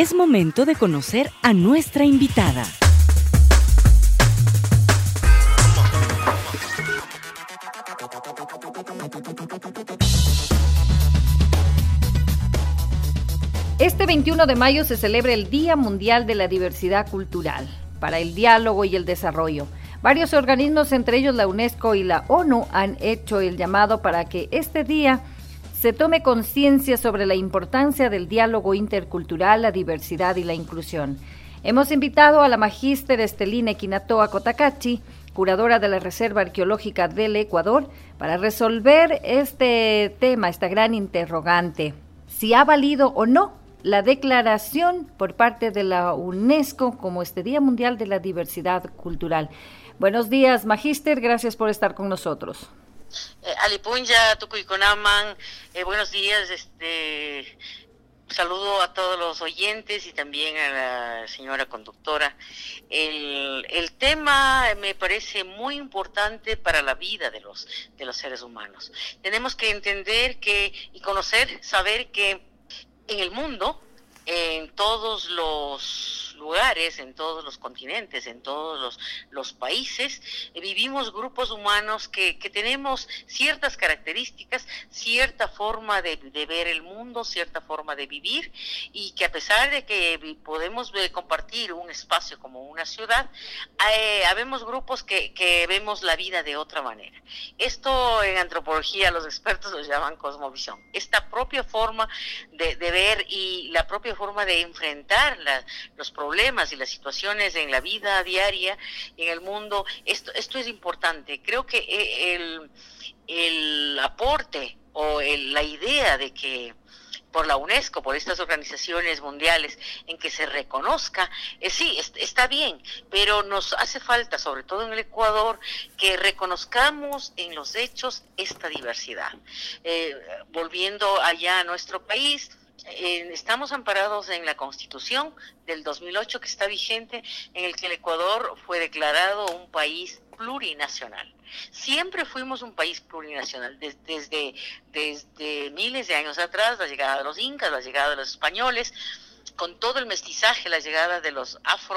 Es momento de conocer a nuestra invitada. Este 21 de mayo se celebra el Día Mundial de la Diversidad Cultural para el Diálogo y el Desarrollo. Varios organismos, entre ellos la UNESCO y la ONU, han hecho el llamado para que este día se tome conciencia sobre la importancia del diálogo intercultural, la diversidad y la inclusión. Hemos invitado a la magíster Estelina Equinatoa Cotacachi, curadora de la Reserva Arqueológica del Ecuador, para resolver este tema, esta gran interrogante: si ha valido o no la declaración por parte de la UNESCO como este Día Mundial de la Diversidad Cultural. Buenos días, magíster, gracias por estar con nosotros. Alipunya, Tucuiconaman, buenos días, saludo a todos los oyentes y también a la señora conductora. El tema me parece muy importante para la vida de los seres humanos. Tenemos que entender y conocer, saber que en el mundo, en todos los lugares, en todos los continentes, en todos los países, vivimos grupos humanos que tenemos ciertas características, cierta forma de ver el mundo, cierta forma de vivir, y que a pesar de que podemos compartir un espacio como una ciudad, habemos grupos que vemos la vida de otra manera. Esto en antropología los expertos lo llaman cosmovisión. Esta propia forma de ver y la propia forma de enfrentar los problemas y las situaciones en la vida diaria, en el mundo, esto es importante. Creo que el aporte o la idea de que por la UNESCO, por estas organizaciones mundiales, en que se reconozca, sí, está bien, pero nos hace falta, sobre todo en el Ecuador, que reconozcamos en los hechos esta diversidad. Volviendo allá a nuestro país, estamos amparados en la Constitución del 2008 que está vigente, en el que el Ecuador fue declarado un país plurinacional. Siempre fuimos un país plurinacional, desde miles de años atrás, la llegada de los incas, la llegada de los españoles, con todo el mestizaje, la llegada de los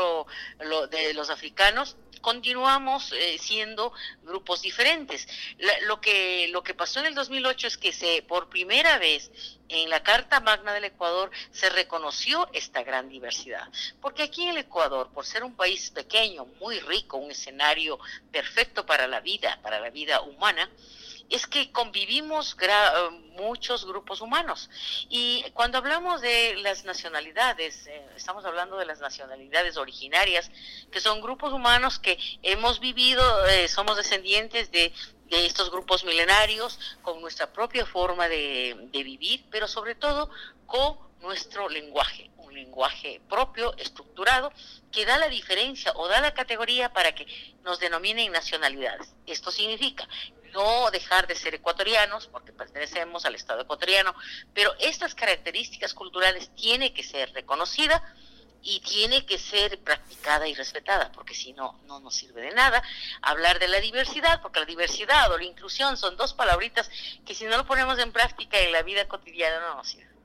africanos. Continuamos siendo grupos diferentes. Lo que pasó en el 2008 es que por primera vez en la Carta Magna del Ecuador se reconoció esta gran diversidad. Porque aquí en el Ecuador, por ser un país pequeño, muy rico, un escenario perfecto para la vida humana, es que convivimos muchos grupos humanos. Y cuando hablamos de las nacionalidades, estamos hablando de las nacionalidades originarias, que son grupos humanos que hemos vivido, somos descendientes de estos grupos milenarios, con nuestra propia forma de vivir, pero sobre todo con nuestro lenguaje, un lenguaje propio, estructurado, que da la diferencia o da la categoría para que nos denominen nacionalidades. Esto significa no dejar de ser ecuatorianos, porque pertenecemos al Estado ecuatoriano, pero estas características culturales tienen que ser reconocidas y tiene que ser practicada y respetada, porque si no, no nos sirve de nada hablar de la diversidad, porque la diversidad o la inclusión son dos palabritas que si no lo ponemos en práctica en la vida cotidiana no nos sirve.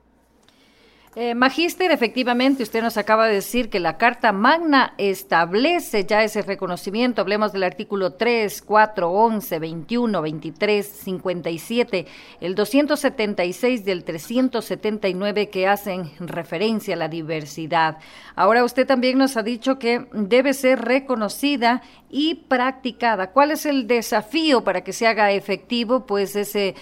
Magíster, efectivamente, usted nos acaba de decir que la Carta Magna establece ya ese reconocimiento. Hablemos del artículo 3, 4, 11, 21, 23, 57, el 276 del 379 que hacen referencia a la diversidad. Ahora usted también nos ha dicho que debe ser reconocida y practicada. ¿Cuál es el desafío para que se haga efectivo pues ese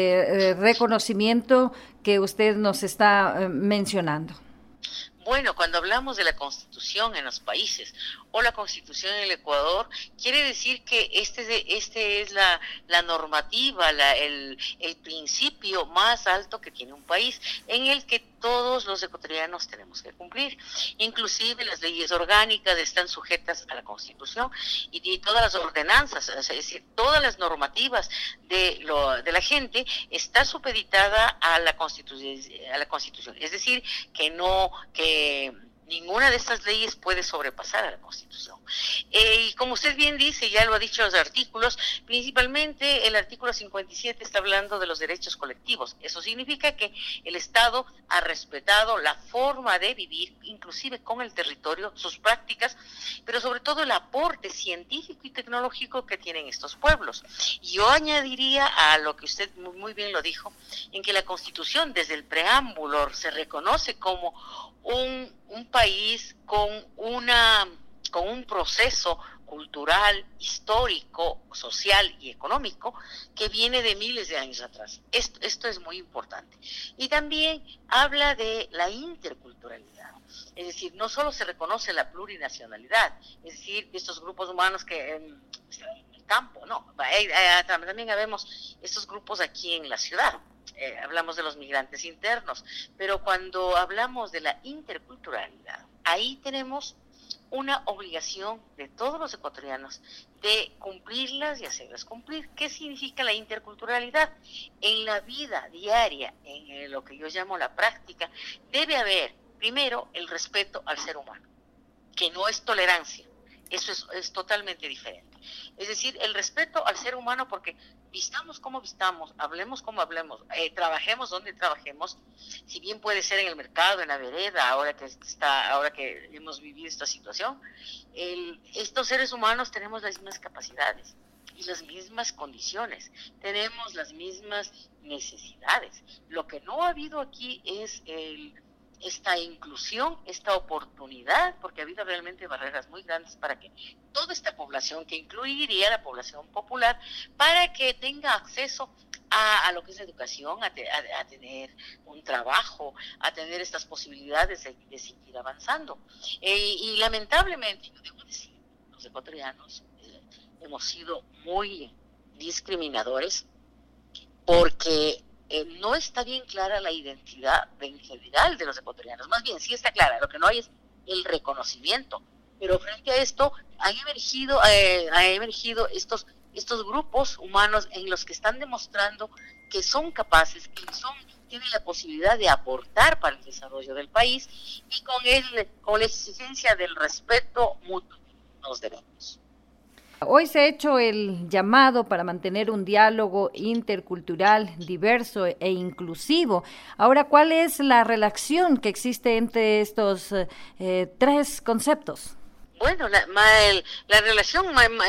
reconocimiento que usted nos está mencionando? Bueno, cuando hablamos de la Constitución en los países o la Constitución en el Ecuador, quiere decir que este es la normativa, el principio más alto que tiene un país, en el que todos los ecuatorianos tenemos que cumplir. Inclusive las leyes orgánicas están sujetas a la Constitución y todas las ordenanzas, es decir, todas las normativas de la gente está supeditada a la Constitución. Es decir, que Ninguna de estas leyes puede sobrepasar a la Constitución. Y como usted bien dice, ya lo ha dicho los artículos, principalmente el artículo 57 está hablando de los derechos colectivos. Eso significa que el Estado ha respetado la forma de vivir, inclusive con el territorio, sus prácticas, pero sobre todo el aporte científico y tecnológico que tienen estos pueblos. Yo añadiría a lo que usted muy bien lo dijo, en que la Constitución desde el preámbulo se reconoce como un país con un proceso cultural, histórico, social y económico que viene de miles de años atrás. Esto es muy importante. Y también habla de la interculturalidad. Es decir, no solo se reconoce la plurinacionalidad, es decir, estos grupos humanos que en el campo, no, también vemos estos grupos aquí en la ciudad. Hablamos de los migrantes internos, pero cuando hablamos de la interculturalidad, ahí tenemos una obligación de todos los ecuatorianos de cumplirlas y hacerlas cumplir. ¿Qué significa la interculturalidad? En la vida diaria, en lo que yo llamo la práctica, debe haber primero el respeto al ser humano, que no es tolerancia, eso es totalmente diferente. Es decir, el respeto al ser humano, porque vistamos como vistamos, hablemos como hablemos, trabajemos donde trabajemos, si bien puede ser en el mercado, en la vereda, ahora que hemos vivido esta situación, estos seres humanos tenemos las mismas capacidades y las mismas condiciones, tenemos las mismas necesidades. Lo que no ha habido aquí es esta inclusión, esta oportunidad, porque ha habido realmente barreras muy grandes para que toda esta población, que incluiría la población popular, para que tenga acceso a lo que es la educación, a tener un trabajo, a tener estas posibilidades de seguir avanzando. Y lamentablemente, yo debo decir, los ecuatorianos hemos sido muy discriminadores porque no está bien clara la identidad en general de los ecuatorianos. Más bien, sí está clara, lo que no hay es el reconocimiento. Pero frente a esto, han emergido estos grupos humanos en los que están demostrando que son capaces, tienen la posibilidad de aportar para el desarrollo del país, y con la exigencia del respeto mutuo nos debemos. Hoy se ha hecho el llamado para mantener un diálogo intercultural, diverso e inclusivo. Ahora, ¿cuál es la relación que existe entre estos tres conceptos? Bueno, la relación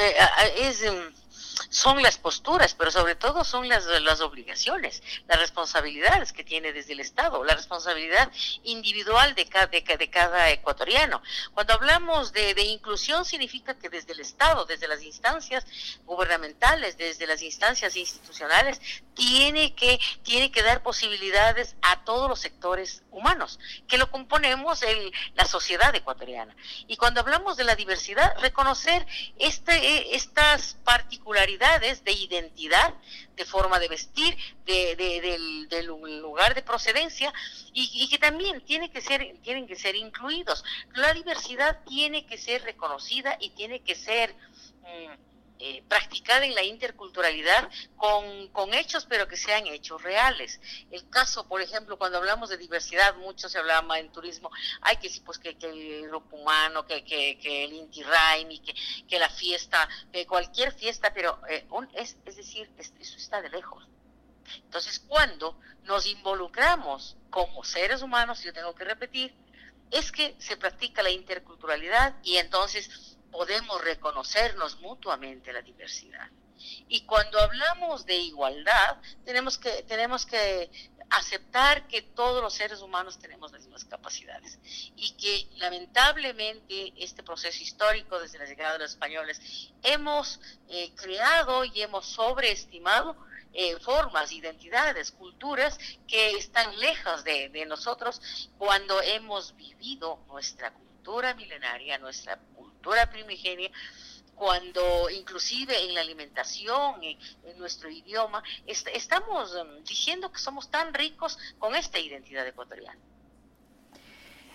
son las posturas, pero sobre todo son las obligaciones, las responsabilidades que tiene desde el Estado, la responsabilidad individual de cada ecuatoriano. Cuando hablamos de inclusión, significa que desde el Estado, desde las instancias gubernamentales, desde las instancias institucionales, tiene que dar posibilidades a todos los sectores humanos, que lo componemos la sociedad ecuatoriana. Y cuando hablamos de la diversidad, reconocer estas particularidades de identidad, de forma de vestir, del lugar de procedencia, y que también tienen que ser incluidos. La diversidad tiene que ser reconocida y tiene que ser practicada en la interculturalidad con hechos, pero que sean hechos reales. El caso, por ejemplo, cuando hablamos de diversidad, mucho se hablaba en turismo, que sí, pues que el grupo humano, que el Inti Raymi, que la fiesta, que cualquier fiesta, pero es decir, eso está de lejos. Entonces, cuando nos involucramos como seres humanos, yo tengo que repetir, es que se practica la interculturalidad, y entonces podemos reconocernos mutuamente la diversidad. Y cuando hablamos de igualdad, tenemos que aceptar que todos los seres humanos tenemos las mismas capacidades, y que lamentablemente este proceso histórico, desde la llegada de los españoles, hemos creado y hemos sobreestimado formas, identidades, culturas que están lejos de nosotros, cuando hemos vivido nuestra cultura milenaria, nuestra cultura primigenia, cuando inclusive en la alimentación, en nuestro idioma, estamos diciendo que somos tan ricos con esta identidad ecuatoriana.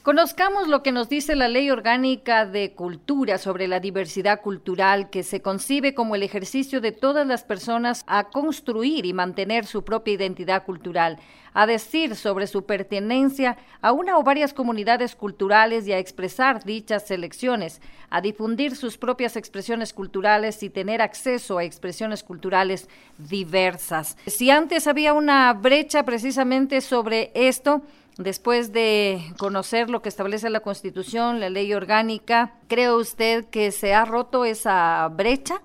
Conozcamos lo que nos dice la Ley Orgánica de Cultura sobre la diversidad cultural, que se concibe como el ejercicio de todas las personas a construir y mantener su propia identidad cultural, a decir sobre su pertenencia a una o varias comunidades culturales y a expresar dichas selecciones, a difundir sus propias expresiones culturales y tener acceso a expresiones culturales diversas. Si antes había una brecha precisamente sobre esto, después de conocer lo que establece la Constitución, la ley orgánica, ¿cree usted que se ha roto esa brecha?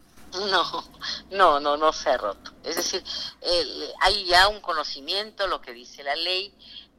No se ha roto. Es decir, hay ya un conocimiento, lo que dice la ley.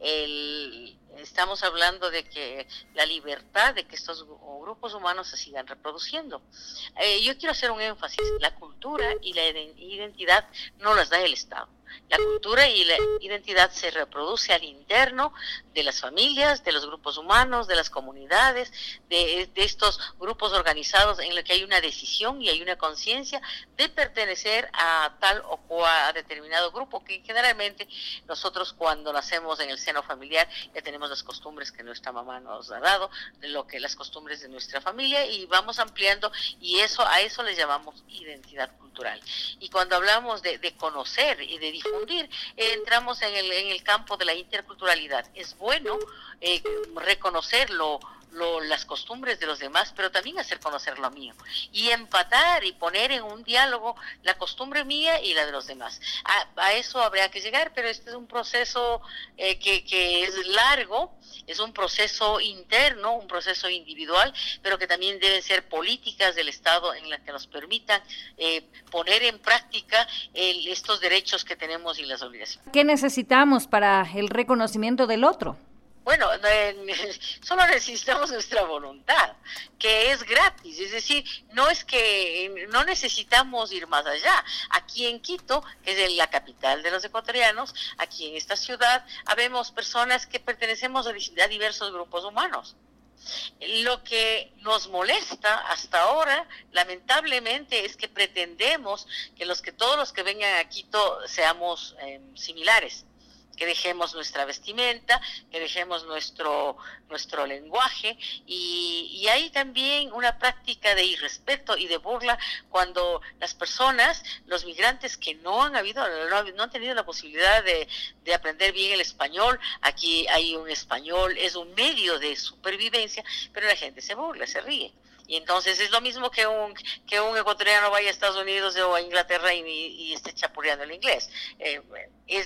Estamos hablando de que la libertad de que estos grupos humanos se sigan reproduciendo. Yo quiero hacer un énfasis: la cultura y la identidad no las da el Estado. La cultura y la identidad se reproduce al interno de las familias, de los grupos humanos, de las comunidades, de estos grupos organizados en los que hay una decisión y hay una conciencia de pertenecer a tal o cual a determinado grupo, que generalmente nosotros cuando nacemos en el seno familiar ya tenemos las costumbres que nuestra mamá nos ha dado, de lo que las costumbres de nuestra familia, y vamos ampliando, y a eso le llamamos identidad cultural. Y cuando hablamos de conocer y de difundir, entramos en el campo de la interculturalidad. Es bueno reconocer las costumbres de los demás, pero también hacer conocer lo mío y empatar y poner en un diálogo la costumbre mía y la de los demás. A eso habría que llegar, pero este es un proceso que es largo, es un proceso interno, un proceso individual, pero que también deben ser políticas del Estado en las que nos permitan poner en práctica estos derechos que tenemos y las obligaciones. ¿Qué necesitamos para el reconocimiento del otro? Bueno, solo necesitamos nuestra voluntad, que es gratis, es decir, no es que no necesitamos ir más allá. Aquí en Quito, que es la capital de los ecuatorianos, aquí en esta ciudad, habemos personas que pertenecemos a diversos grupos humanos. Lo que nos molesta hasta ahora, lamentablemente, es que pretendemos que todos los que vengan a Quito seamos similares. Que dejemos nuestra vestimenta, que dejemos nuestro lenguaje, y hay también una práctica de irrespeto y de burla cuando las personas, los migrantes que no han tenido la posibilidad de aprender bien el español, aquí hay un español, es un medio de supervivencia, pero la gente se burla, se ríe. Y entonces es lo mismo que un ecuatoriano vaya a Estados Unidos o a Inglaterra y esté chapureando el inglés. Es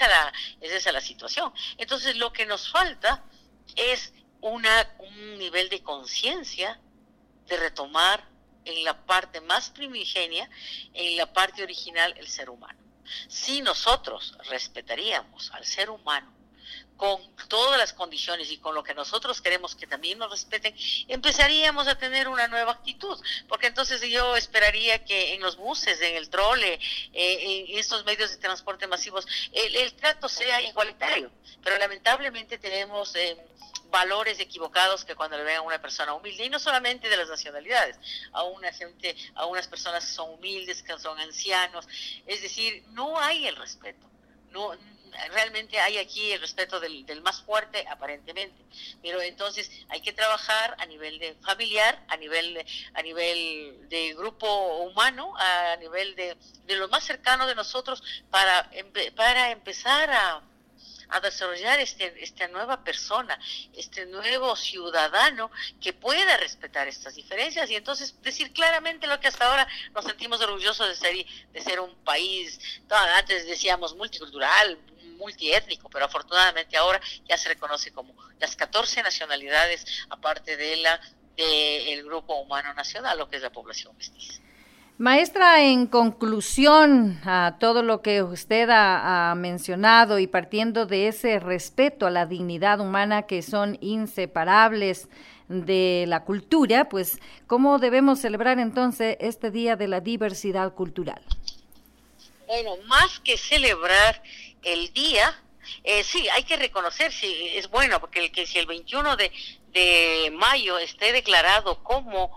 esa la situación. Entonces lo que nos falta es un nivel de conciencia de retomar en la parte más primigenia, en la parte original, el ser humano. Si nosotros respetaríamos al ser humano con todas las condiciones y con lo que nosotros queremos que también nos respeten, empezaríamos a tener una nueva actitud, porque entonces yo esperaría que en los buses, en el trole, en estos medios de transporte masivos, el trato sea igualitario, pero lamentablemente tenemos valores equivocados que cuando le ven a una persona humilde, y no solamente de las nacionalidades, a unas personas que son humildes, que son ancianos, es decir, no hay el respeto, realmente hay aquí el respeto del más fuerte, aparentemente, pero entonces hay que trabajar a nivel de familiar, a nivel de grupo humano, a nivel de lo más cercano de nosotros, para empezar a desarrollar esta nueva persona, este nuevo ciudadano que pueda respetar estas diferencias, y entonces decir claramente lo que hasta ahora nos sentimos orgullosos de ser un país. Antes decíamos multicultural, multiétnico, pero afortunadamente ahora ya se reconoce como las 14 nacionalidades, aparte del grupo humano nacional, lo que es la población mestiza. Maestra, en conclusión a todo lo que usted ha mencionado, y partiendo de ese respeto a la dignidad humana que son inseparables de la cultura, pues, ¿cómo debemos celebrar entonces este Día de la Diversidad Cultural? Bueno, más que celebrar el día, sí, hay que reconocer, sí, es bueno, porque si el 21 de mayo esté declarado como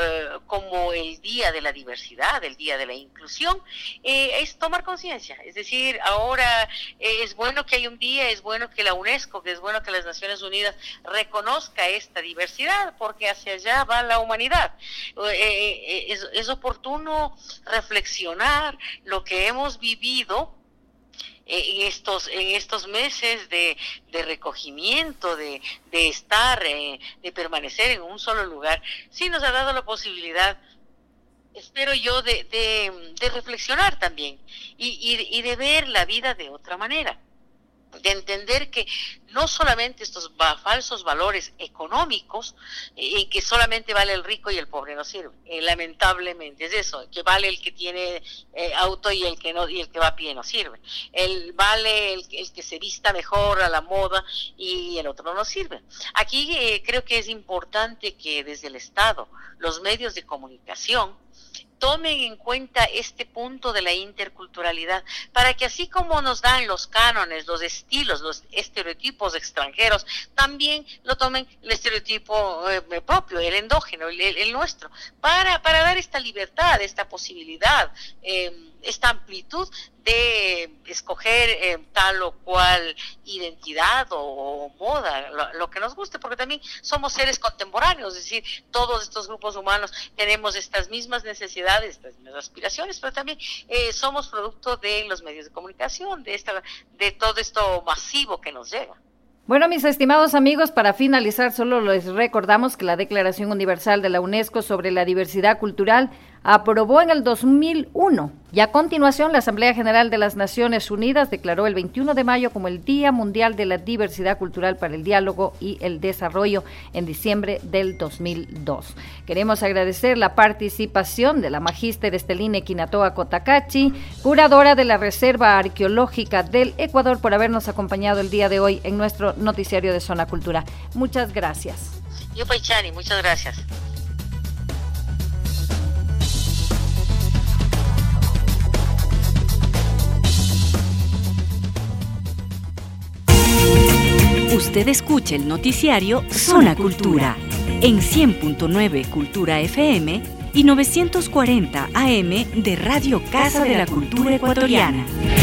el Día de la Diversidad, el Día de la Inclusión, es tomar conciencia. Es decir, ahora es bueno que hay un día, es bueno que la UNESCO, que es bueno que las Naciones Unidas reconozca esta diversidad, porque hacia allá va la humanidad. Es oportuno reflexionar lo que hemos vivido en estos meses de recogimiento, de estar, de permanecer en un solo lugar. Sí nos ha dado la posibilidad, espero yo, de reflexionar también y de ver la vida de otra manera, de entender que no solamente estos falsos valores económicos, que solamente vale el rico y el pobre no sirve, lamentablemente es eso, que vale el que tiene auto y el que no, y el que va a pie no sirve, vale el que se vista mejor a la moda y el otro no sirve. Aquí creo que es importante que desde el Estado, los medios de comunicación, tomen en cuenta este punto de la interculturalidad, para que así como nos dan los cánones, los estilos, los estereotipos extranjeros, también lo tomen el estereotipo propio, el endógeno, el nuestro, para dar esta libertad, esta posibilidad, esta amplitud de escoger tal o cual identidad o moda, lo que nos guste, porque también somos seres contemporáneos, es decir, todos estos grupos humanos tenemos estas mismas necesidades, estas mismas aspiraciones, pero también somos producto de los medios de comunicación, de todo esto masivo que nos llega. Bueno, mis estimados amigos, para finalizar, solo les recordamos que la Declaración Universal de la UNESCO sobre la Diversidad Cultural aprobó en el 2001 y a continuación la Asamblea General de las Naciones Unidas declaró el 21 de mayo como el Día Mundial de la Diversidad Cultural para el Diálogo y el Desarrollo en diciembre del 2002. Queremos agradecer la participación de la magíster Esteline Quinatoa Cotacachi, curadora de la Reserva Arqueológica del Ecuador, por habernos acompañado el día de hoy en nuestro noticiario de Zona Cultura. Muchas gracias. Yo, Paichani, muchas gracias. Usted escucha el noticiario Zona Cultura en 100.9 Cultura FM y 940 AM de Radio Casa de la Cultura Ecuatoriana.